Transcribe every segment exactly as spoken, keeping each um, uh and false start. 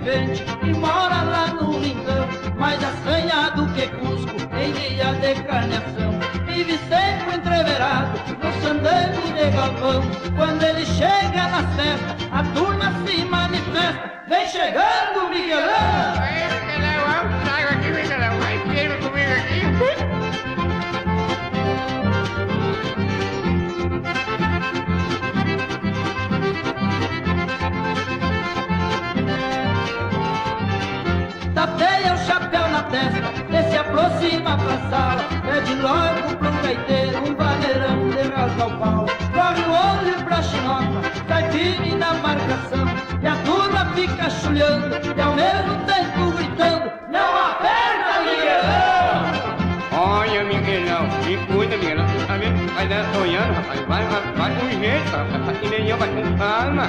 vivente e mora lá no Lindão, mais assanhado que Cusco em dia de carneação. Vive sempre entreverado no sandango de galpão. Quando ele chega na festa, a turma se manifesta. Vem chegando, Miguelão! Aí, Miguelão, traga aqui, Miguelão. Vai, queima comigo aqui. Tapeia o chapéu na testa e se aproxima pra sala. Pede logo pro gaiteiro um vaneirão de rasgar o pau. Corre o olho pra chinota, sai firme na marcação. E a turma fica chulhando e ao mesmo tempo gritando: não aperta, Miguelão! Olha, Miguelão, me cuida, Miguelão. Tu tá vendo? Vai dar sonhando, rapaz. Vai, vai, vai com jeito, rapaz. E nem eu, vai com calma.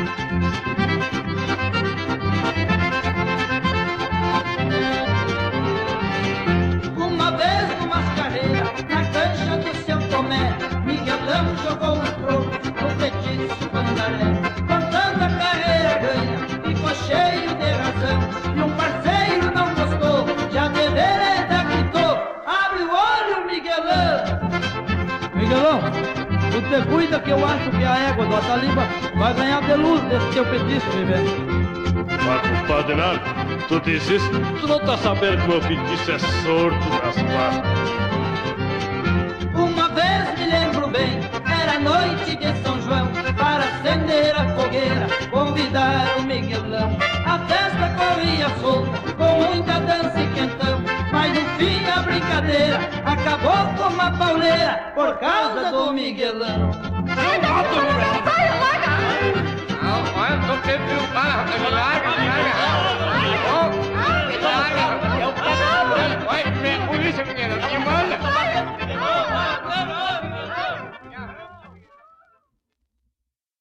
Uma vez numa carreira, na cancha do seu Tomé, Miguelão jogou um troco no feitiço Pandaré. Contando a carreira ganha, ficou cheio de razão. E um parceiro não gostou, já de vereda gritou: abre o olho, Miguelão! Miguelão, tu te cuida que eu acho que a égua do Ataliba vai ganhar de luz desse teu feitiço, meu velho. Mas, compadre Nado, tu disse isso? Tu não tá sabendo que o meu feitiço é sorto das quatro. Uma vez me lembro bem, era noite de São João, para acender a fogueira, convidar o Miguelão. A festa corria solta, com muita dança e quentão, mas no fim a brincadeira acabou com uma pauleira, por causa do Miguelão. Não, não,